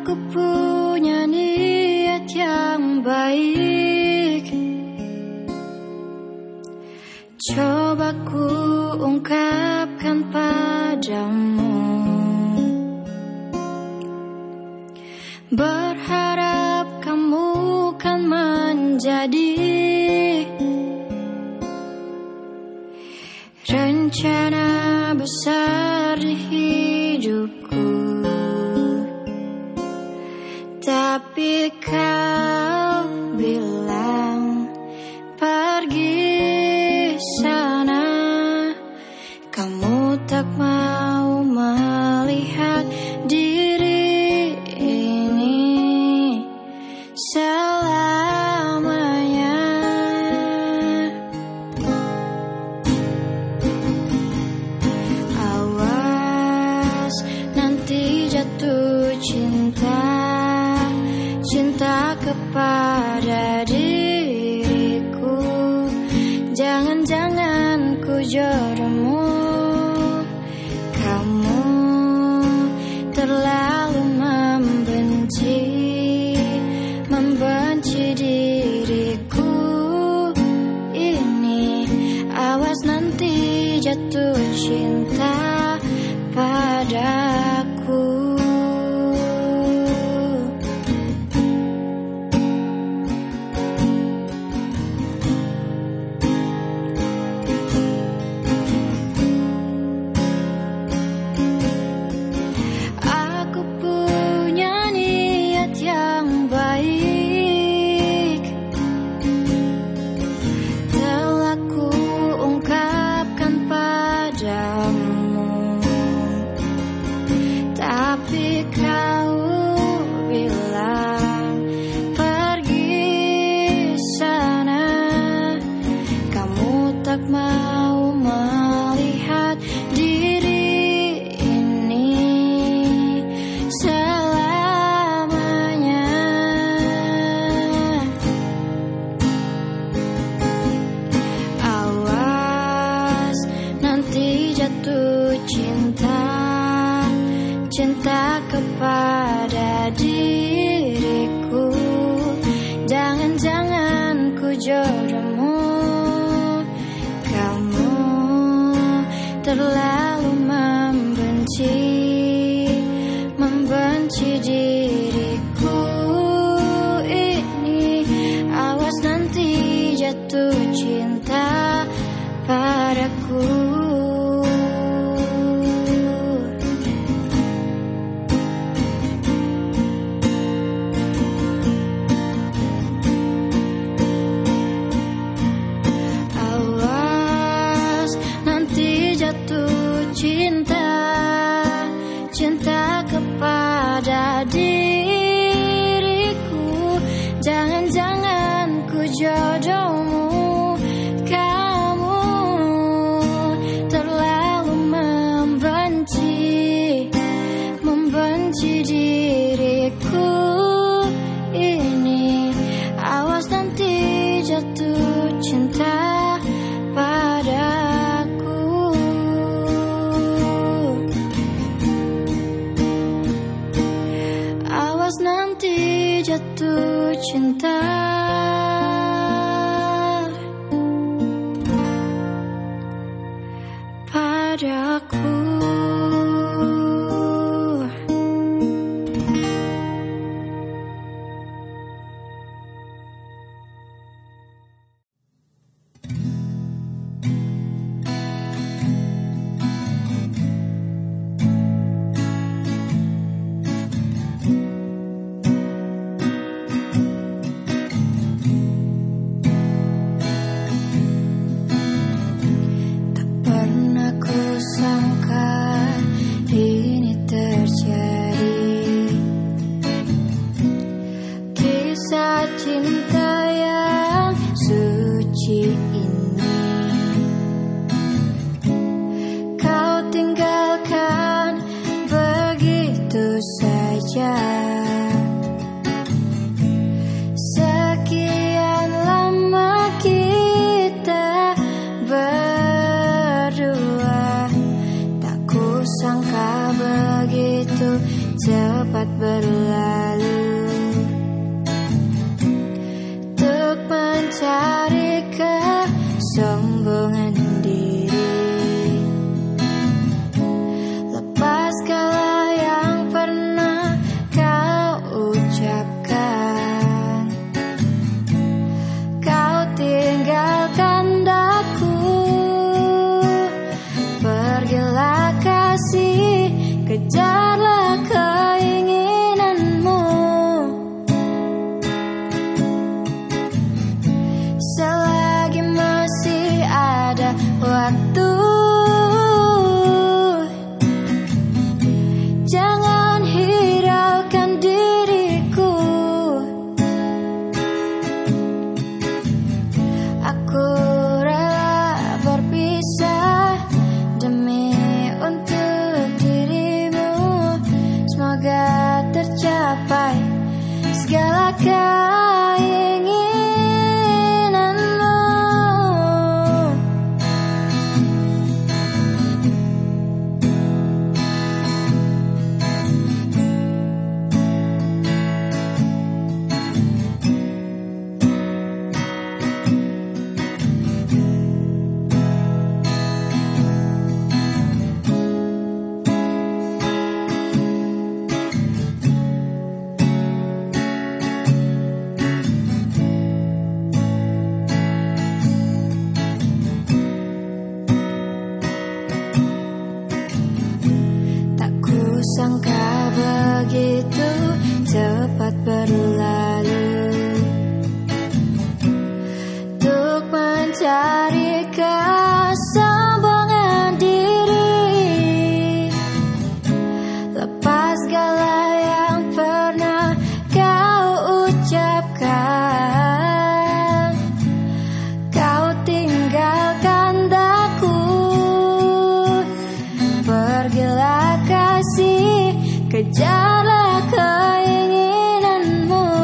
Aku punya niat yang baik, coba ku ungkapkan padamu. Berharap kamu kan menjadi rencana besar di hidupku. Tapi kau bilang pergi sana, kamu tak mau melihat diri ini selamanya. Awas nanti jatuh cinta, cinta kepada diriku. Jangan-jangan ku jodohmu. Kamu terlalu membenci diriku ini. Awas nanti jatuh cinta padaku. Mau melihat diri ini selamanya. Awas nanti jatuh cinta, cinta kepada diriku. Jangan-jangan ku jodohmu. Kamu terlalu membenci diriku ini. Awas nanti jatuh cinta padaku. Cinta kepada diriku. Jangan-jangan ku jodohmu. Kamu terlalu membenci diriku ini. Awas nanti jatuh cinta padaku. Awas nanti jatuh cinta padaku. Tak pernah ku sangka sangka begitu cepat berlalu untuk mencari kesombongan diri, lepas segala yang pernah kau ucapkan. Kau tinggalkan daku, pergilah kasih, kejarlah keinginanmu.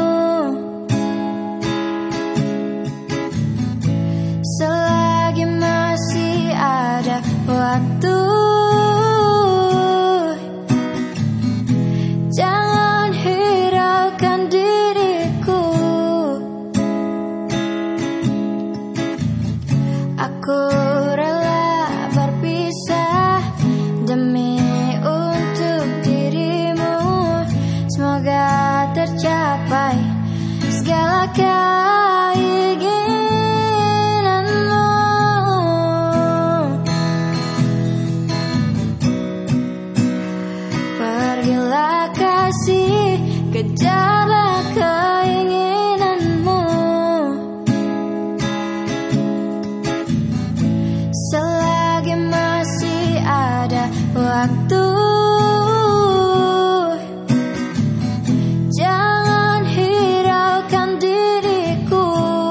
Selagi masih ada waktu, jangan hiraukan diriku. Aku rela berpisah demi untuk dirimu. Semoga tercapai segala keinginanmu. Pergilah kasih, kejarlah keinginanmu. Selagi masih ada waktu, jangan hiraukan diriku.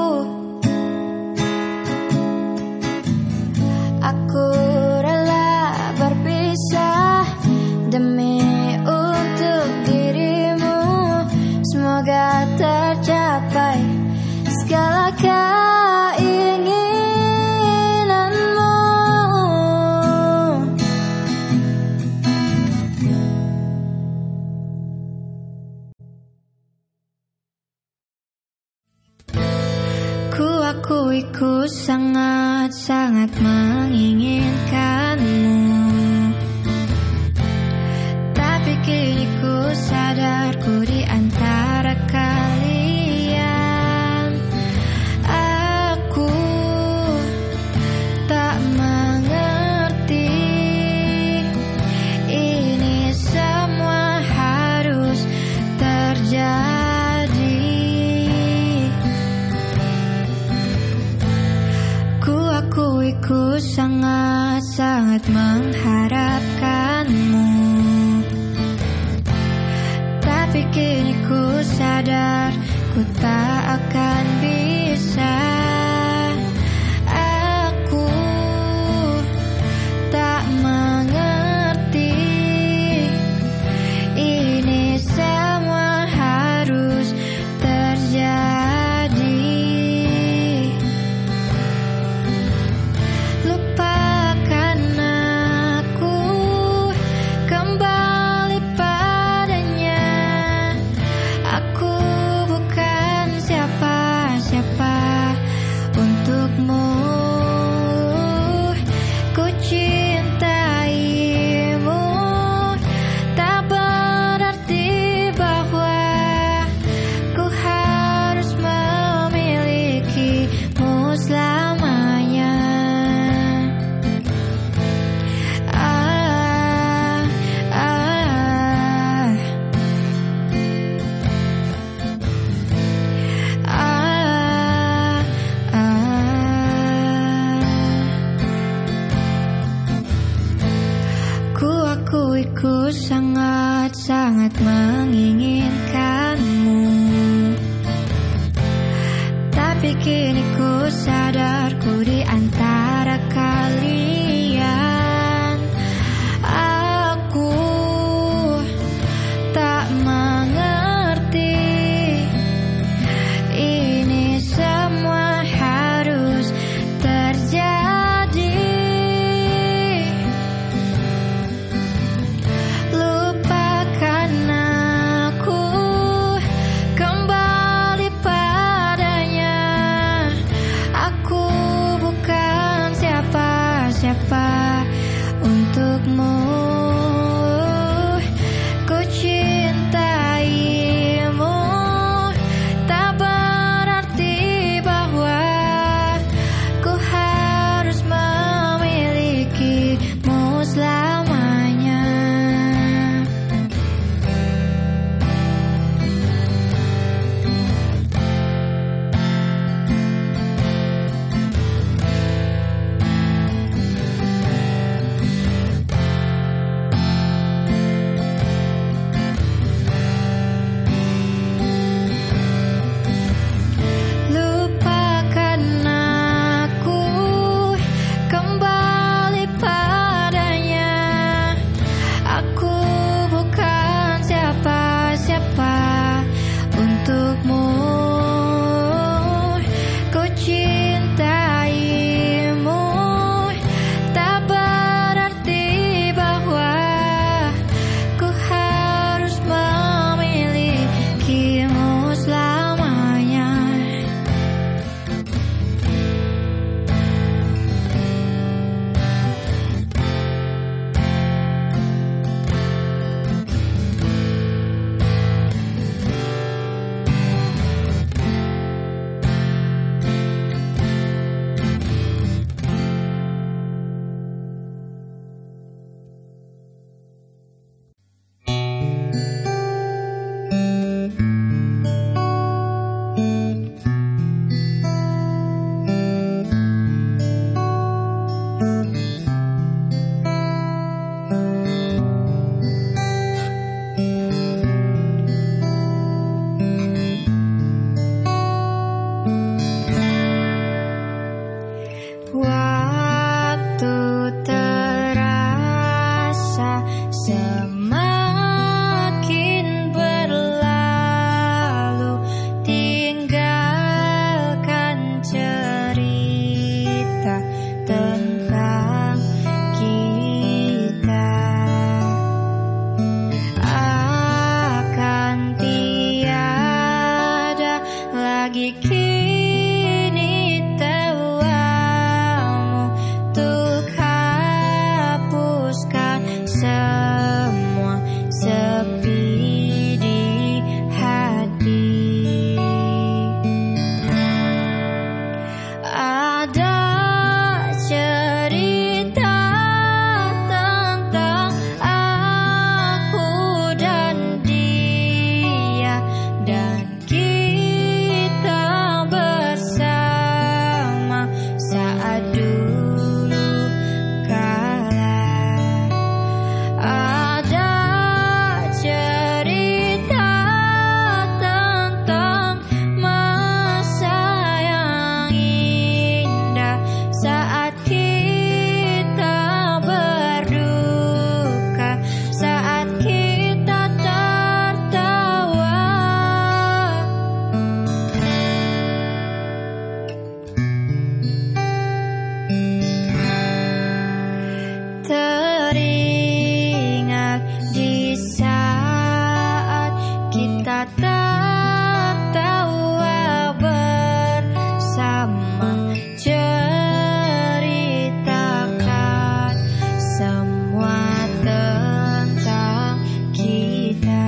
Aku rela berpisah demi untuk dirimu. Semoga tercapai segala keinginanmu. Ku akui ku sangat-sangat menginginkanmu, tapi kini ku sadar ku di antara kalian. Aku tak mengerti ini semua harus terjadi. Ku akui ku sangat-sangat mengharapkanmu, tapi kini ku sadar ku tak akan bisa. Aku tak mengerti ini semua harus terjadi. Lupakan aku, kembali padanya. Aku bukan siapa-siapa untukmu. Ku cintaimu, tak berarti bahwa ku harus memilikimu selamanya. Ku akui ku sangat-sangat menginginkanmu, tapi kini ku sadar ku di antara kalian. Aku tak mengerti ini semua harus terjadi. Lupakan Waktu terasa semakin berlalu, tinggalkan cerita tentang kita. Akan tiada lagi kini tawamu untuk hapuskan semua sepi di hati. Ada cerita tentang aku dan dia, dan kita bersama saat dulu kala. Ada cerita tentang masa yang indah saat kita berduka, saat kita tertawa. Teringat di saat kita tertawa bersama, ceritakan semua tentang kita.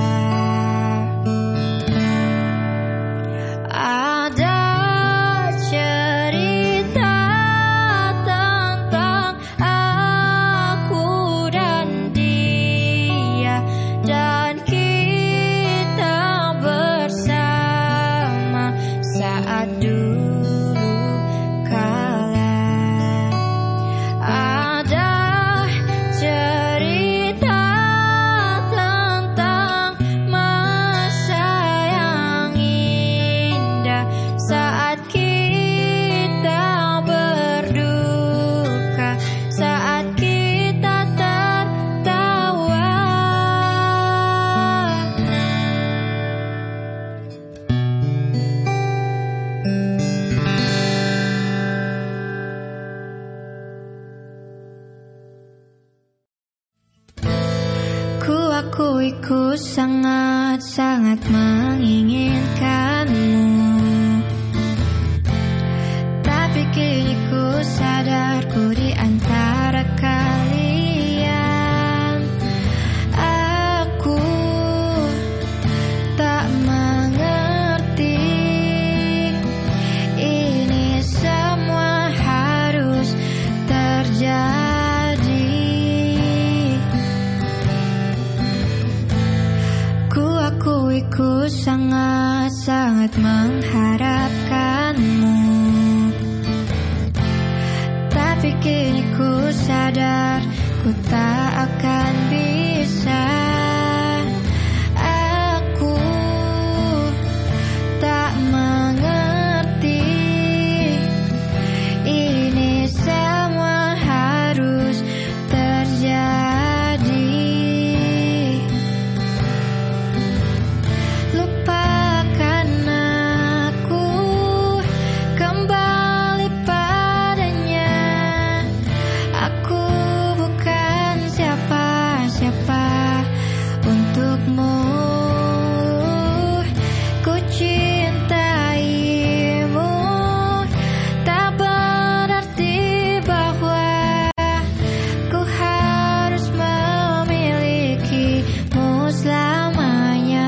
Ada cerita tentang aku dan dia, dan kita bersama saat dulu kala. Ada cerita tentang masa yang indah saat kita berduka, saat kita tertawa. Ku akui ku sangat-sangat menginginkanmu, tapi kini ku sadar ku di antara kalian. Aku tak mengerti ini semua harus terjadi. Ku akui ku sangat-sangat mengharapkanmu, tapi kini ku sadar ku tak akan bisa. Aku tak mengerti ini semua harus terjadi. Lupakan aku, kembali padanya. Aku bukan siapa-siapa untukmu. Ku cintaimu, tak berarti bahwa ku harus memilikimu selamanya.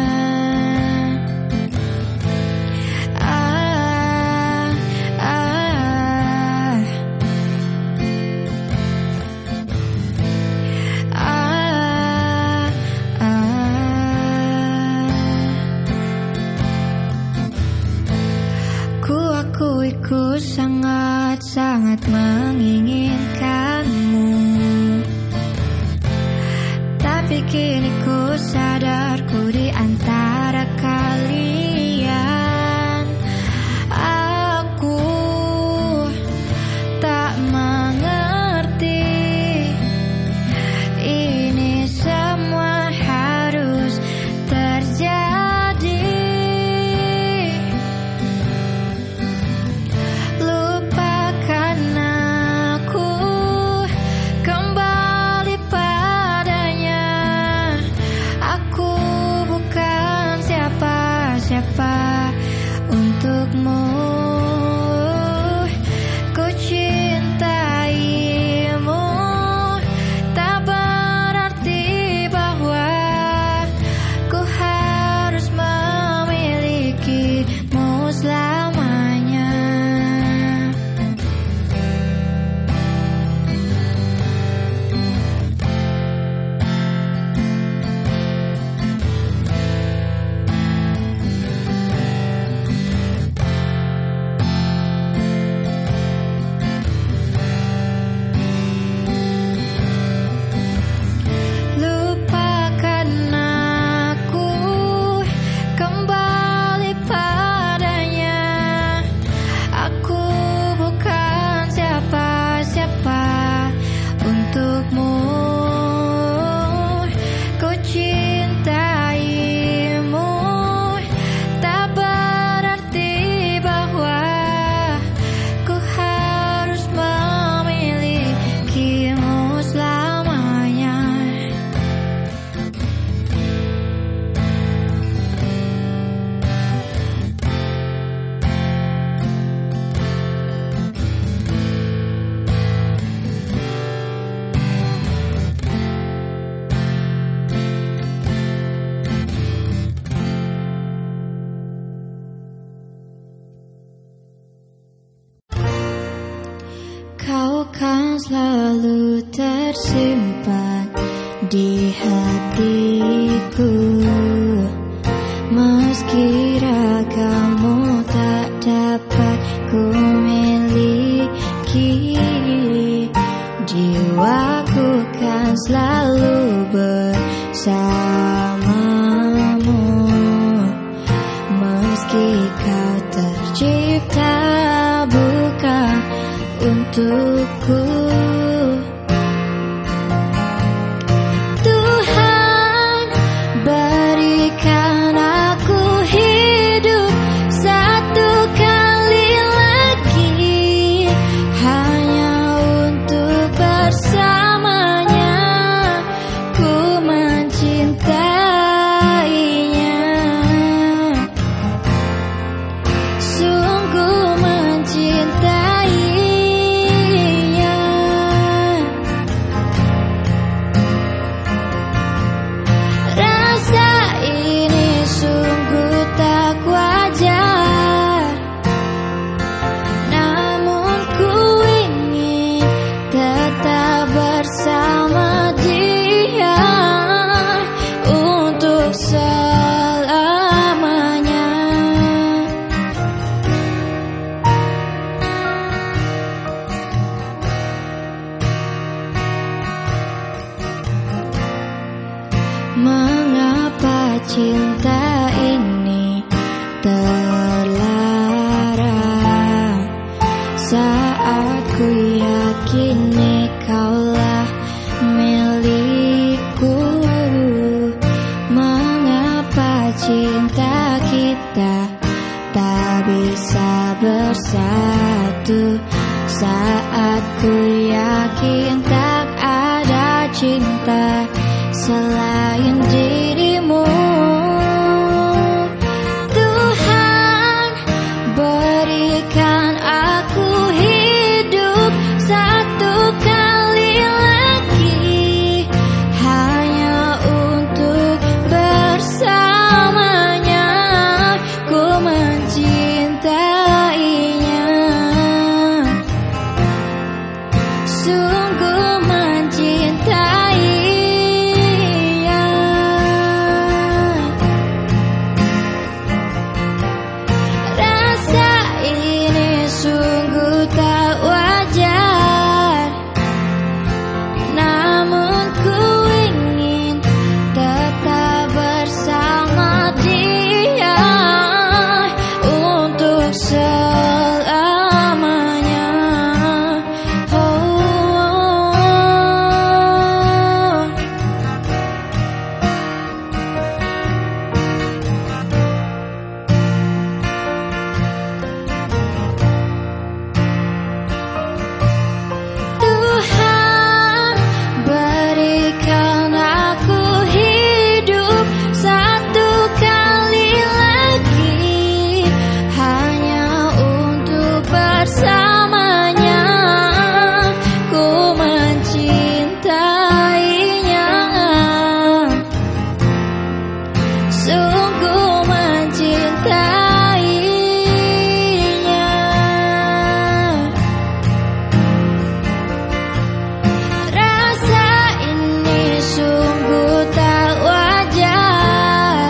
Ku sangat-sangat menginginkanmu, tapi kini ku sadar ku di antara kalian. Aku tak Kau kan selalu tersimpan di hatiku, meski ragamu tak dapat ku miliki. Jiwaku kan selalu bersamamu, meski kau tercipta bukan untukku. Tuhan berikan aku hidup satu kali lagi, hanya untuk bersamanya ku mencintainya, sungguh mencintainya. Rasa ini sungguh tak wajar, namun ku ingin tetap bersama dia untuk selamanya. Mengapa cinta ini terlarang saat ku yakini kaulah milikku? Mengapa cinta kita tak bisa bersatu saat ku yakin tak ada cinta selain dirimu? Tuhan berikan aku hidup satu kali lagi, hanya untuk bersamanya ku mencintainya, sungguh mencintainya. Rasa ini sungguh tak wajar, namun ku ingin tetap bersama dia untuk selamanya. Tuhan berikan aku hidup satu kali lagi, hanya untuk bersamanya ku mencintainya, sungguh mencintainya. Rasa ini sungguh tak wajar,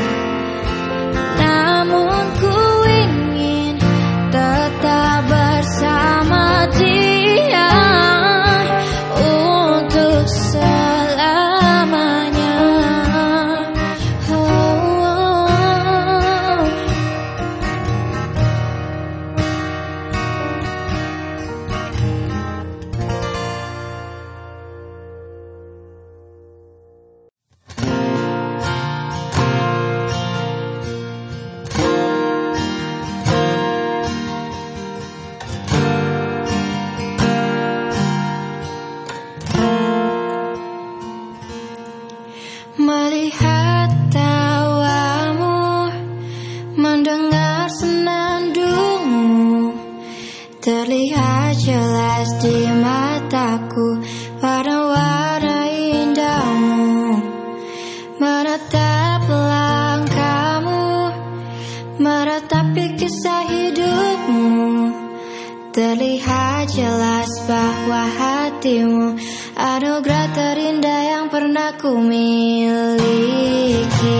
namun ku ingin tetap bersama dia untuk selamanya. Melihat tawamu, mendengar senandungmu, terlihat jelas di mataku warna-warna indahmu. Menatap langkahmu, meratapi kisah hidupmu, terlihat jelas bahwa hatimu anugerah terindah yang pernah ku miliki.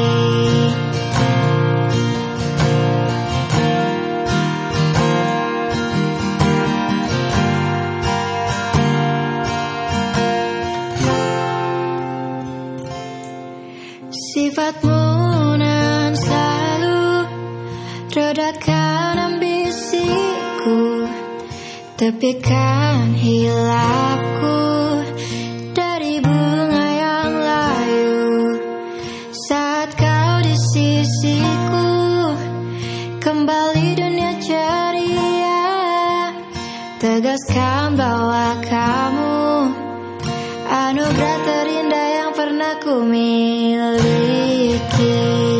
Sifatmu nan selalu redakan ambisiku, tepikan hilafku dari bunga yang layu. Saat kau di sisiku, kembali dunia ceria, tegaskan bahwa kamu anugerah terindah yang pernah ku miliki.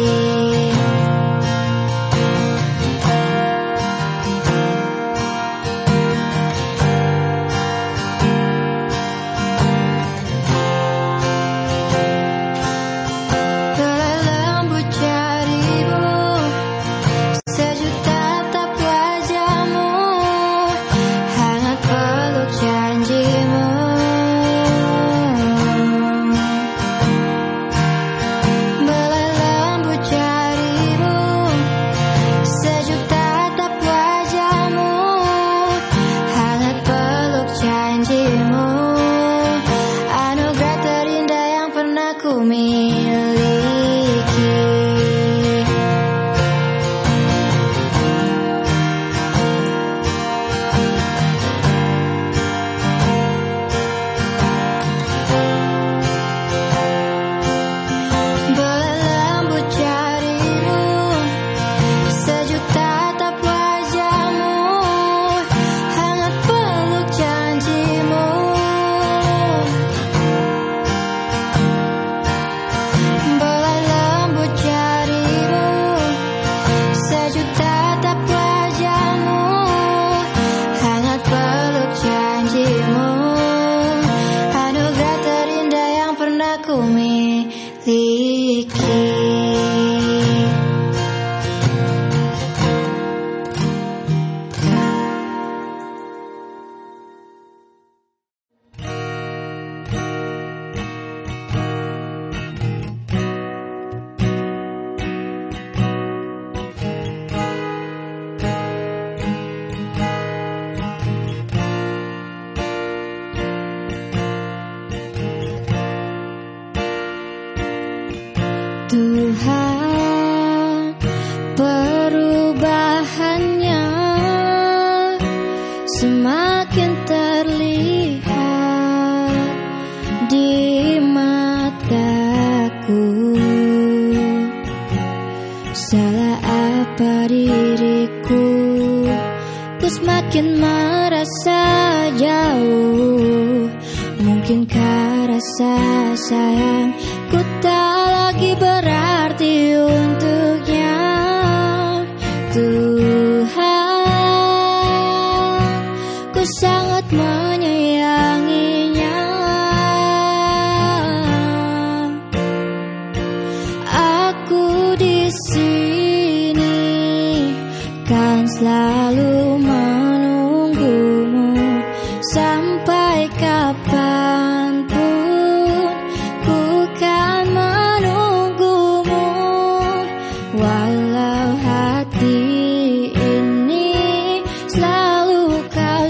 Tuhan, perubahannya semakin terlihat di mataku. Salah apa diriku, ku semakin merasa jauh. Mungkinkah rasa sayangku tak lagi berarti untuknya. Tuhan, ku sangat menyayanginya. Aku di sini kan selalu menunggumu sampai kapanpun. Ku kan menunggumu walau hati ini selalu kau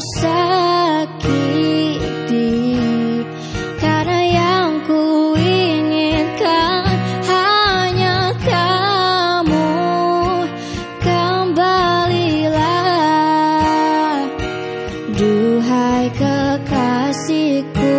sakiti. Karena yang ku inginkan hanya kamu. Kembalilah, duhai kekasihku,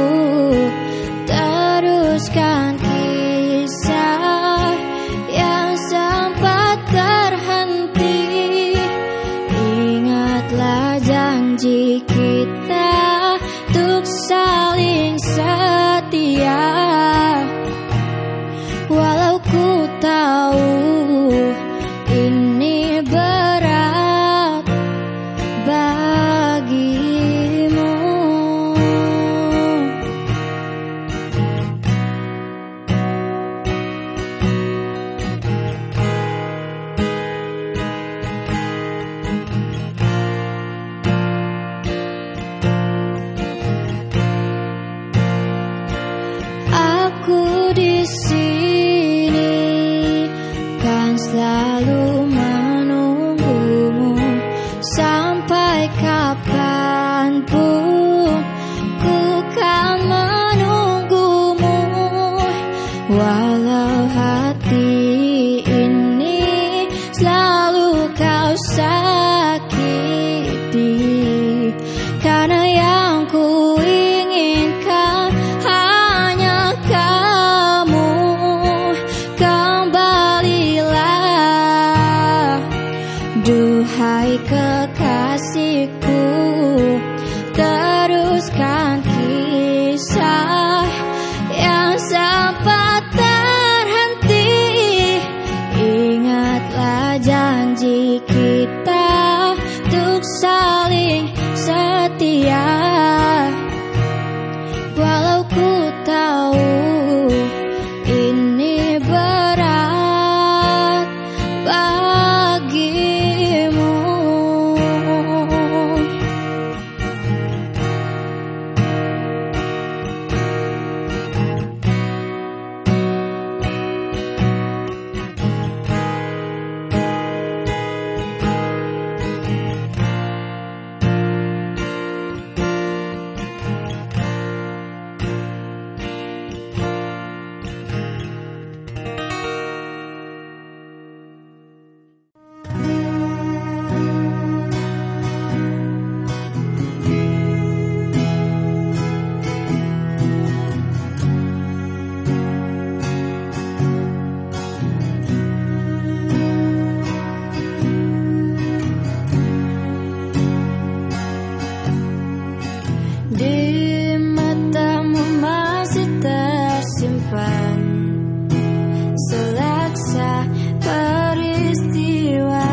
teruskan kisah yang sempat terhenti. Ingatlah janji kita untuk saling setia. Walau ku tahu ini berat bagimu. Walau hati ini selalu kau sakiti, karena yang ku inginkan hanya kamu. Kembalilah, duhai kekasihku, teruskan kisah yang sempat terhenti. Ingatlah janji kita untuk saling setia. Walau ku tahu ini berat bagimu. Di matamu masih tersimpan selaksa peristiwa.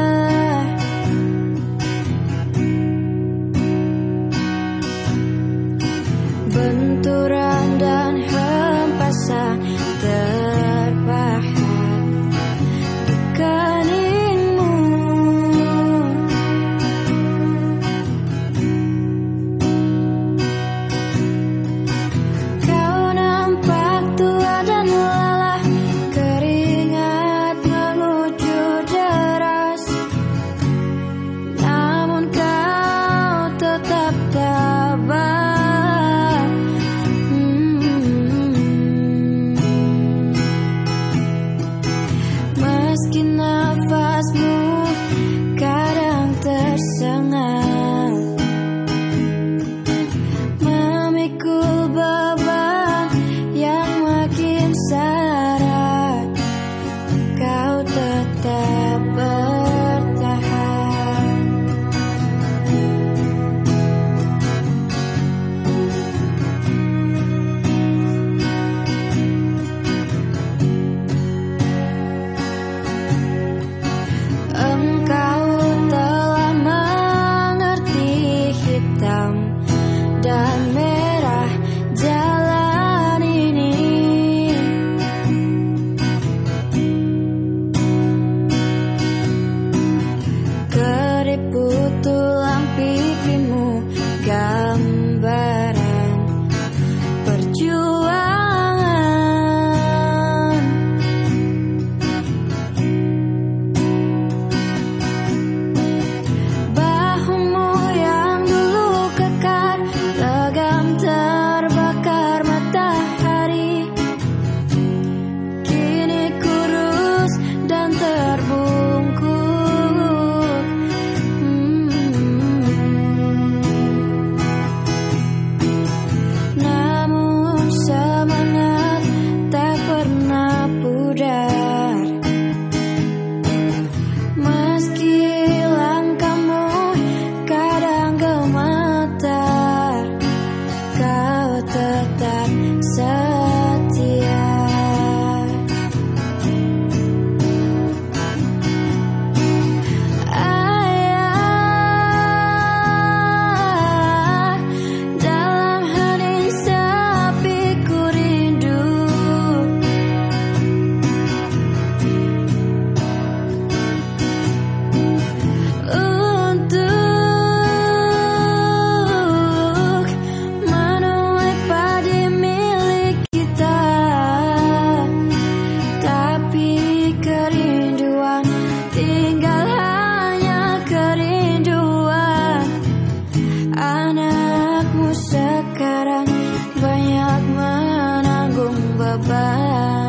Benturan dan hempasan terpahat di keningmu. Kau nampak tua dan lelah, keringat mengucur deras, namun kau tetap tabah. Meski nafasmu kadang tersengal, memikul beban yang makin syarat, kau tetap bertahan. Engkau telah mengerti hitam dan merah jalan ini. Keriput tulang pipimu gambaran perjuangan. Bahumu yang dulu kekar, legam terbakar matahari, kini kurus dan terbungkuk. Namun semangat tak pernah pudar, meski langkahmu kadang gemetar, kau tetap setia. Ayah, dalam hening sepi ku rindu, untuk menuai padi milik kita. Tapi kerinduan tinggal hanya kerinduan. Anakmu sekarang banyak menanggung beban.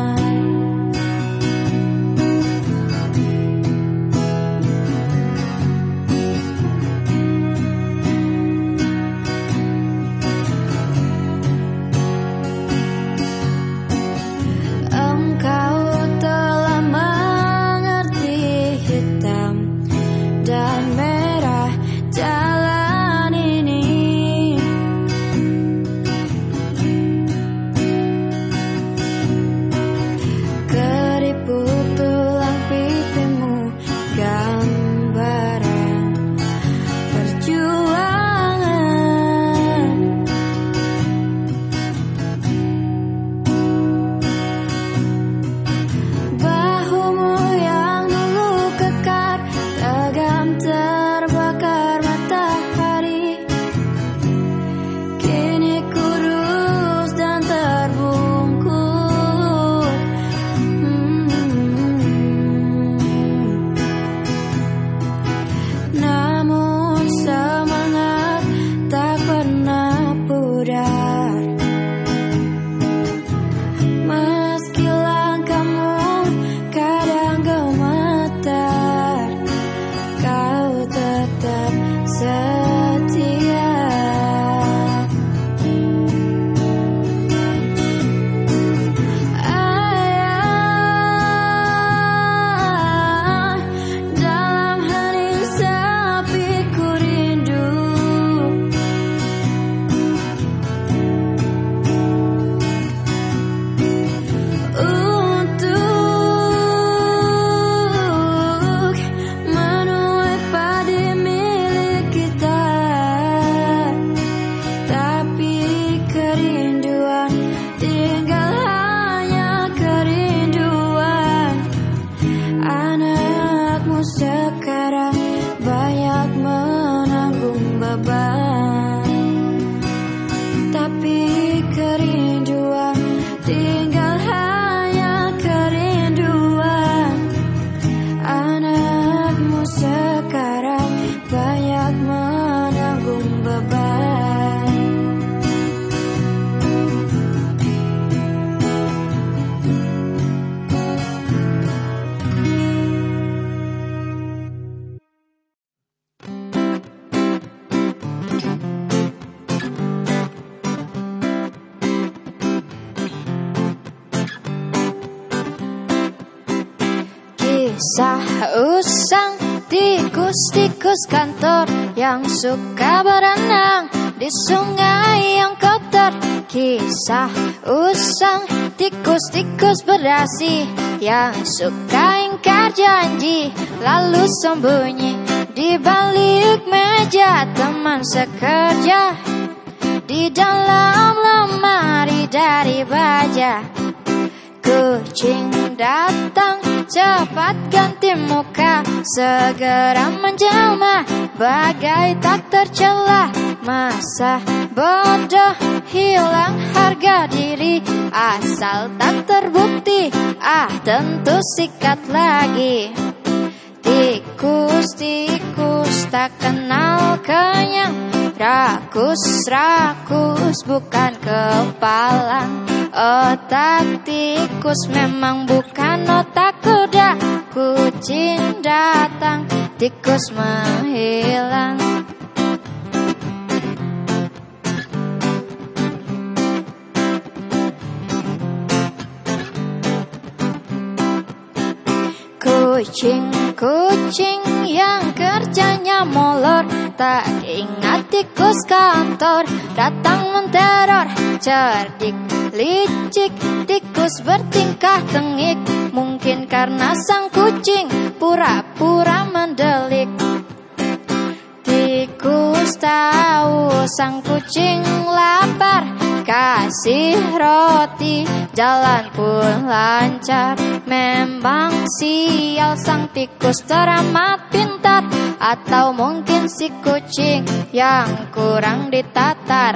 Kisah usang tikus-tikus kantor yang suka berenang di sungai yang kotor. Kisah usang tikus-tikus berdasi yang suka ingkar janji lalu sembunyi di balik meja teman sekerja, di dalam lemari dari baja. Kucing datang cepat ganti muka, segera menjelma bagai tak tercela. Masa bodoh hilang harga diri, asal tak terbukti tentu sikat lagi. Tikus-tikus tak kenal kenyang, rakus-rakus bukan kepalang. Otak tikus memang bukan otak kuda. Kucing datang, tikus menghilang. Kucing-kucing yang kerjanya molor, tak ingat tikus kantor datang menteror. Cerdik licik tikus bertingkah tengik, mungkin karena sang kucing pura-pura mendelik. Tikus tahu sang kucing lapar, kasih roti jalan pun lancar. Memang sial sang tikus teramat pintar, atau mungkin si kucing yang kurang ditatar.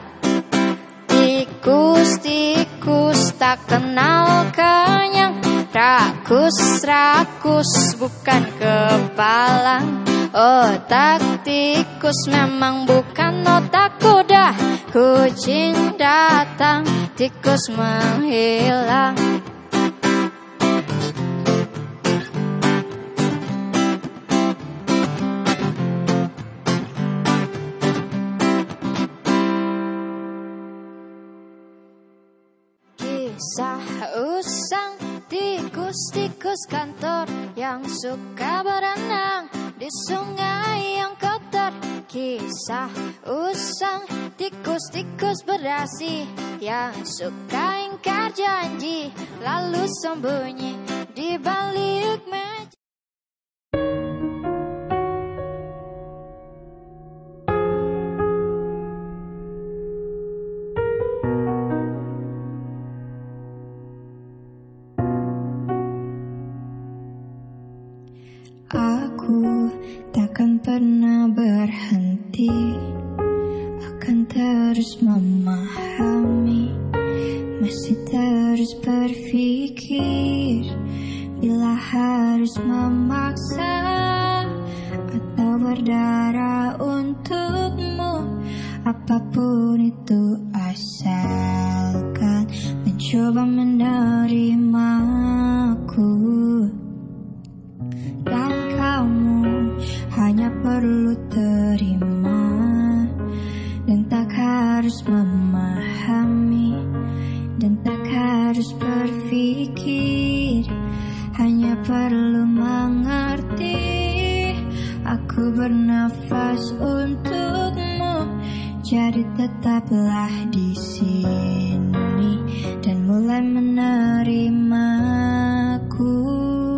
Tikus-tikus tak kenal kenyang, rakus-rakus bukan kepalang. Otak tikus memang bukan otak kuda. Kucing datang, tikus menghilang. Kisah usang tikus-tikus kantor yang suka berenang di sungai yang kotor. Kisah usang tikus-tikus berdasi yang suka ingkar janji lalu sembunyi di balik meja. Aku takkan pernah berhenti, akan terus memahami, masih terus berpikir. Bila harus memaksa atau berdarah untukmu, apapun itu asalkan mencoba menerimaku. Dan kamu hanya perlu terima, dan tak harus memahami, dan tak harus berpikir, hanya perlu mengerti. Aku bernafas untukmu, jadi tetaplah di sini dan mulai menerimaku.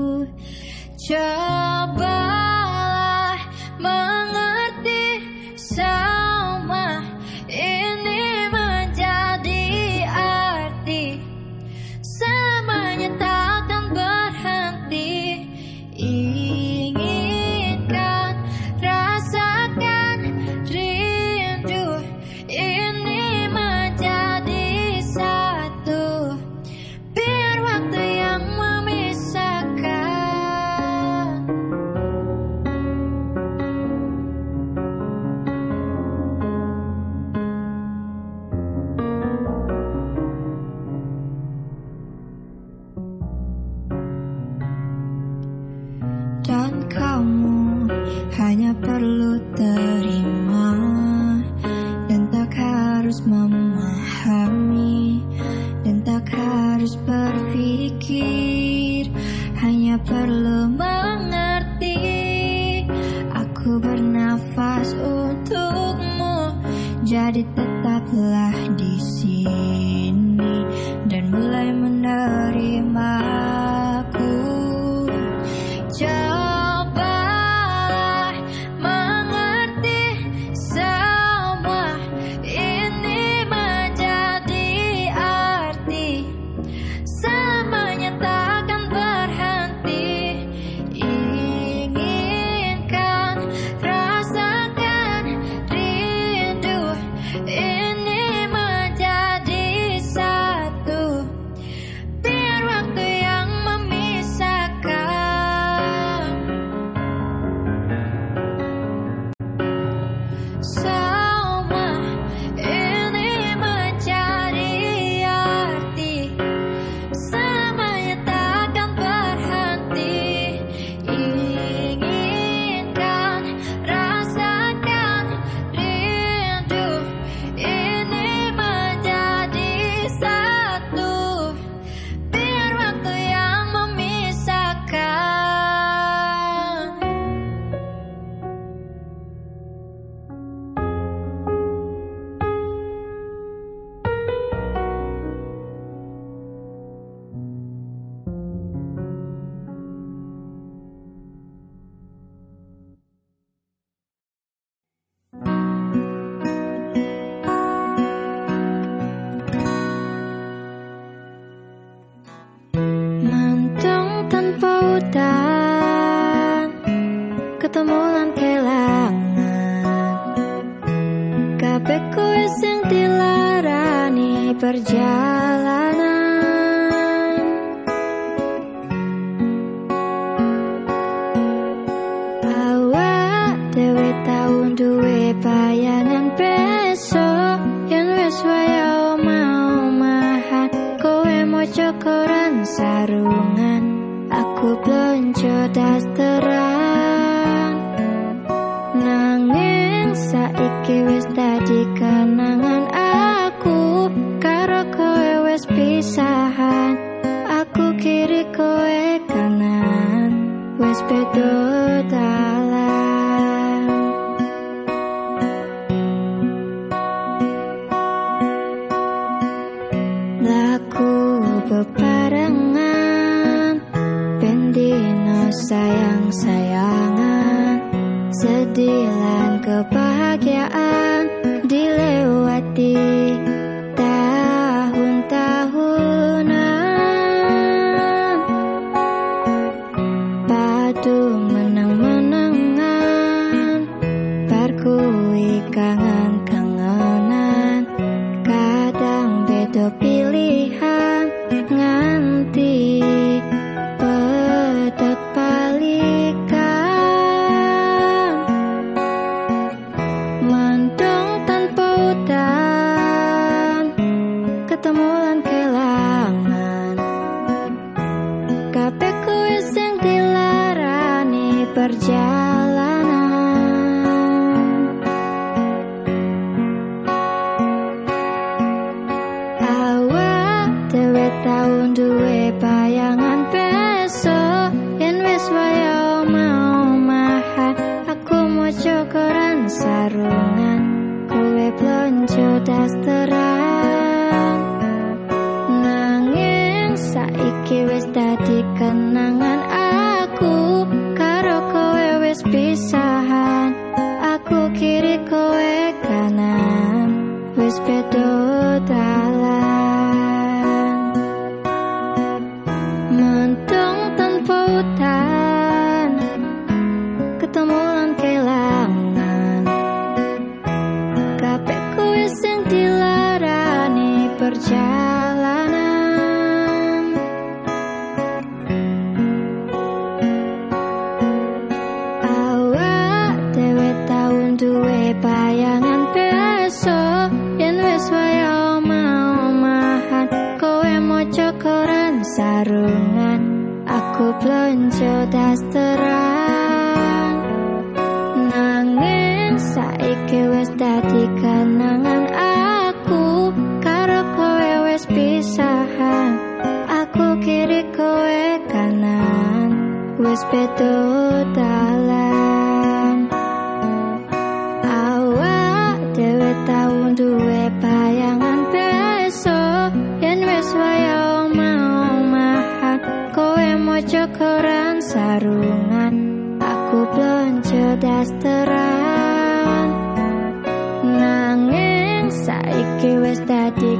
Cobalah mengerti, sama ini menjadi arti. Semuanya takkan berhenti. Inginkan, rasakan rindu ini menjadi satu. Biar waktu yang memisahkan. Dan kamu hanya perlu terima, dan tak harus memahami, dan tak harus berpikir, hanya perlu Jadi tetaplah di sini dan mulai menerimaku. Cobalah mengerti semua ini menjadi arti. Selamanya takkan berhenti. Inginkan, rasakan rindu ini menjadi satu. Biar waktu yang memisahkan semua ini menjadi arti. Selamanya takkan berhenti. Inginkan, rasakan rindu ini menjadi satu. Biar waktu yang memisahkan Mantong tanpa udan, ketemu lan kelangan. Kabeh kowe sing dilarani perjalanan. Awak dhewe tau duwe bayangan besok yen wis waya omah-omahan. Kowe moco koran sarungan, aku blonjo dasteran. Nanging saiki wis dadi kenangan aku karo kowe wis pisahan. Aku kiri kowe kanan, wis beda dalan. Laku bebarengan, bendino sayang-sayangan. Sedih lan kebahagiaan dilewati tahun-tahunan. Padu menang-menangan, barkui kangen-kangenan. Kadang beda pilihan nganti pedot palikan. Mantong tanpa udan, ketemu lan kelangan. Kabeh kowe sing dilarani perjalanan. Awak dhewe tau duwe bayangan besok yen wis waya omah-omahan. Aku moco koran sarungan, kowe blonjo dasteran. Nanging saiki wis dadi kenangan aku karo kowe wis pisahan. Aku kiri kowe kanan, wis beda dalan. Mantong tanpa udan, ketemu lan kelangan. Kabeh kowe sing dilarani perjalanan. Awak dhewe tau duwe bayangan besok yen wis waya omah-omahan. Kowe moco koran sarungan, aku blonjo dasteran. Nanging saiki wis dadi kenangan aku karo kowe wis pisahan. Aku kiri kowe kanan, wis beda dalan. Awak dhewe tau duwe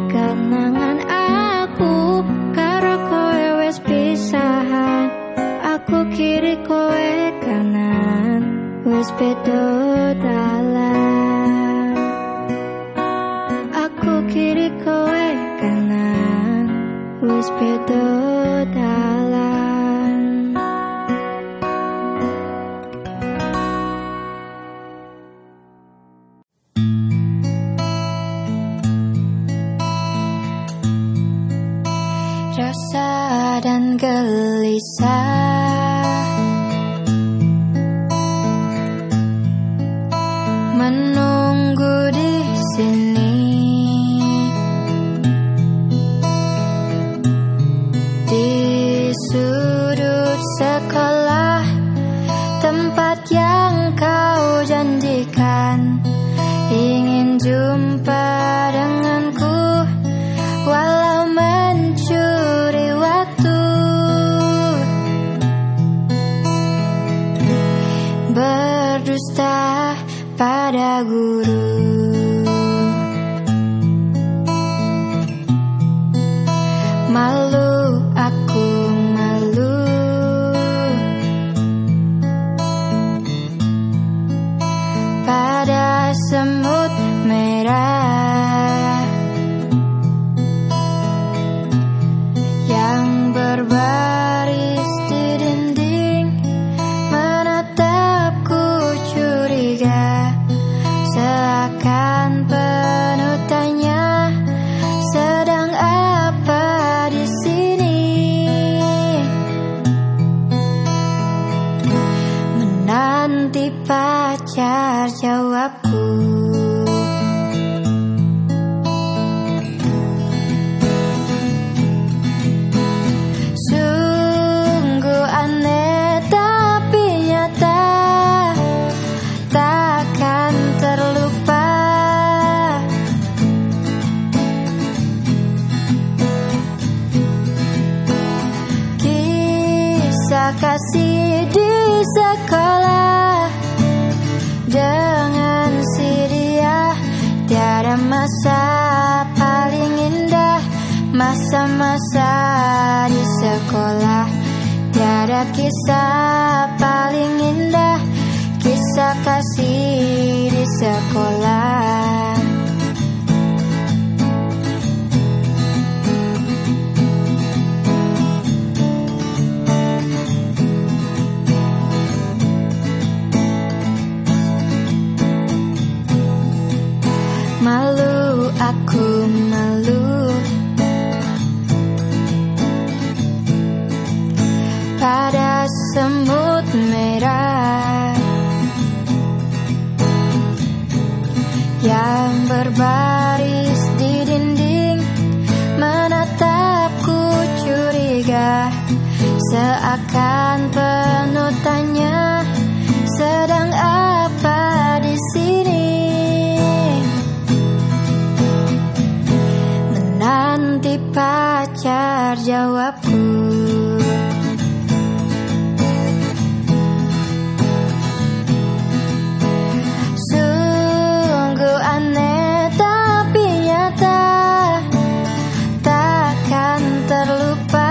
kenangan aku karo kowe wis pisahan. Aku kiri kowe kanan wis beda dalan. Aku kiri kowe kanan wis beda dalan. Rasa dan gelisah menunggu di sini, di sudut sekolah, tempat yang kau janjikan. Ingin jumpa denganku walau mencuri waktu, berdusta pada guru. Malu, aku malu, pada semut merah yang berbaris di dinding, menatapku curiga, seakan penuh tanya, sedang apa di sini? Menanti pacar jawabku. Sungguh aneh tapi nyata, takkan terlupa. Kisah kasih di sekolah dengan si dia, tiada masa paling indah. Masa-masa di sekolah, tiada kisah paling indah. Kisah kasih di sekolah. Malu, aku malu, pada semut merah yang berbaris di dinding, menatapku curiga, seakan penuh tanya, sedang apa di sini? Menanti pacar jawabku. Sungguh aneh tapi nyata, takkan terlupa.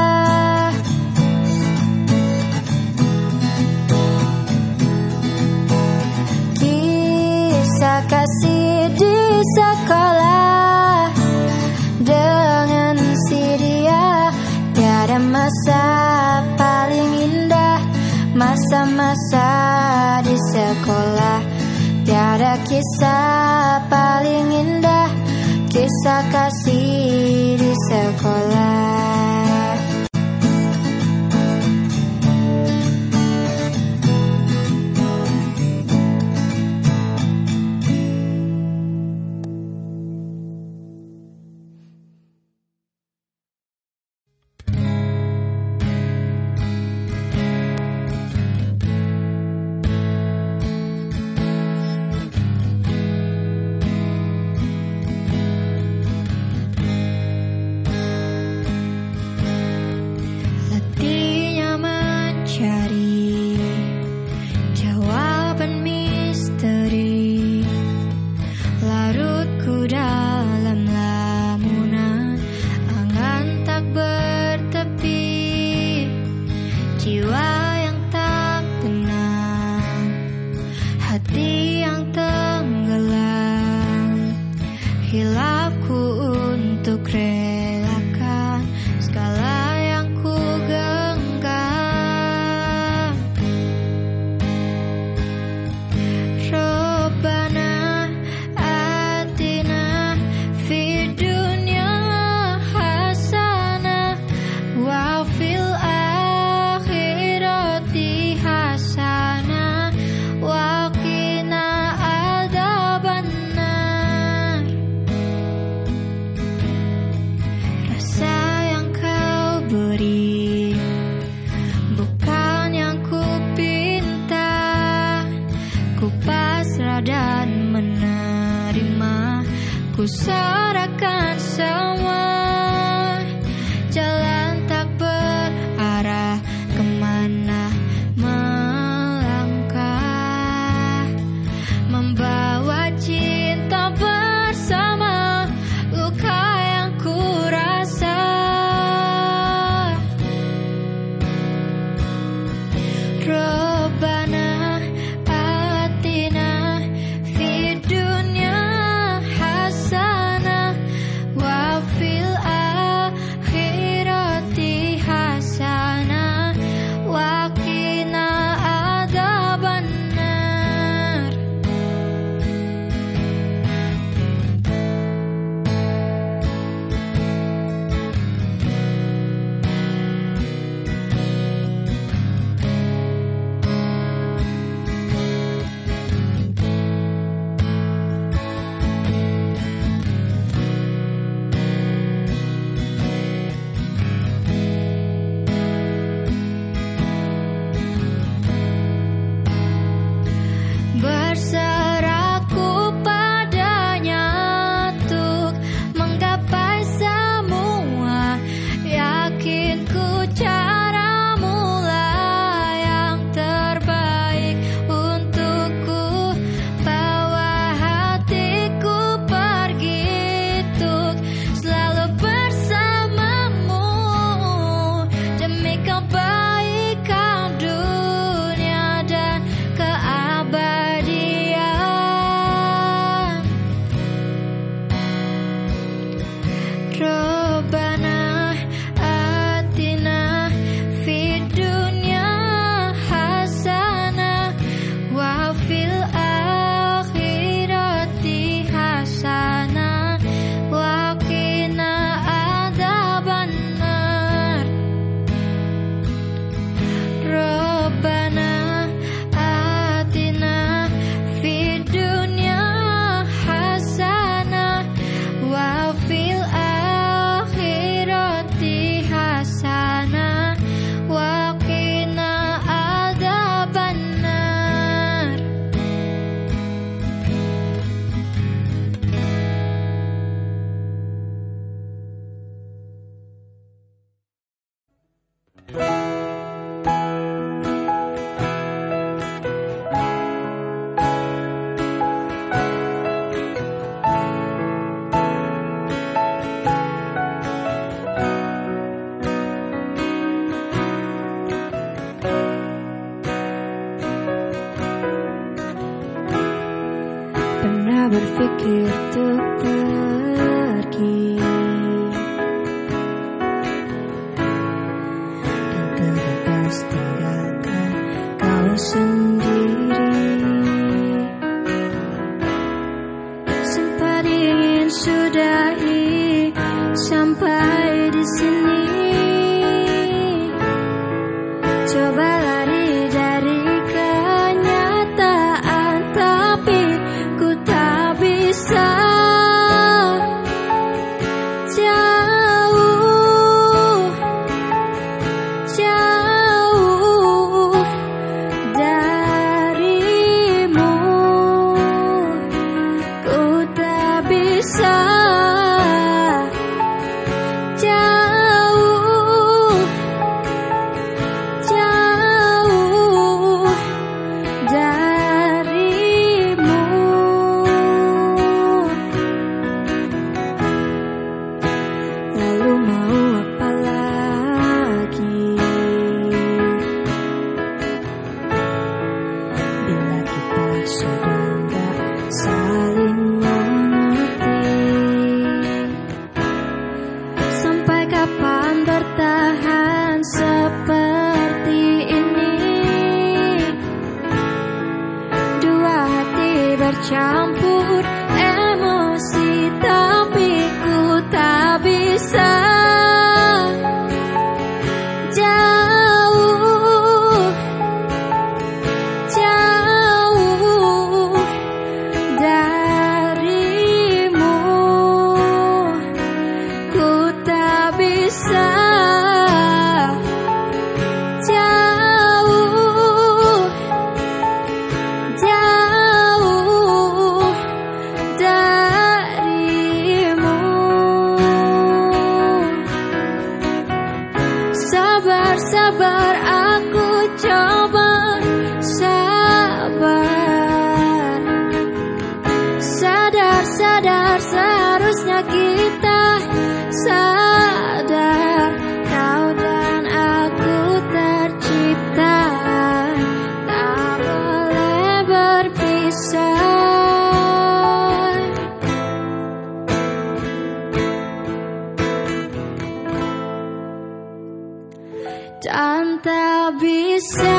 Kisah kasih di sekolah dengan si dia, tiada masa paling indah. Masa-masa di sekolah, tiada kisah paling indah. Kisah kasih di sekolah. untuk relakan segala yang ku genggam. Rabbana atina fid dunya hasanah wa fil akhirati hasanah wa qina adzabannar. Rasa yang kau beri bukan yang ku pinta, ku pasrah dan menerima, ku serahkan semua. Jalan tak berarah, kemana melangkah, membawa cinta bersama luka yang ku rasa. Rabbana atina fid dunya hasanah wa fil akhirati hasanah wa qina adzabannar. Berserahku padanya untuk menggapai semua, yakin ku cara mula yang terbaik untukku, bawa hatiku pergi untuk selalu bersamamu demi kebaikan dunia dan keabadian. Rabbana atina fid dunya hasanah wa fil akhirati hasanah wa qina adzabannar. Rabbana atina fid dunya hasanah wa fil akhirati hasanah wa qina adzabannar. Pernah berpikir untuk pergi dan terlepas tinggalkan kau sendiri. Sempat ingin sudahi sampai di sini, coba lari dari kenyataan, tapi ku tak bisa. Jauh, jauh dari sabar, aku coba sabar. Sadar, seharusnya kita sadar, kau dan aku tercipta, tak boleh berpisah. Dan tak bisa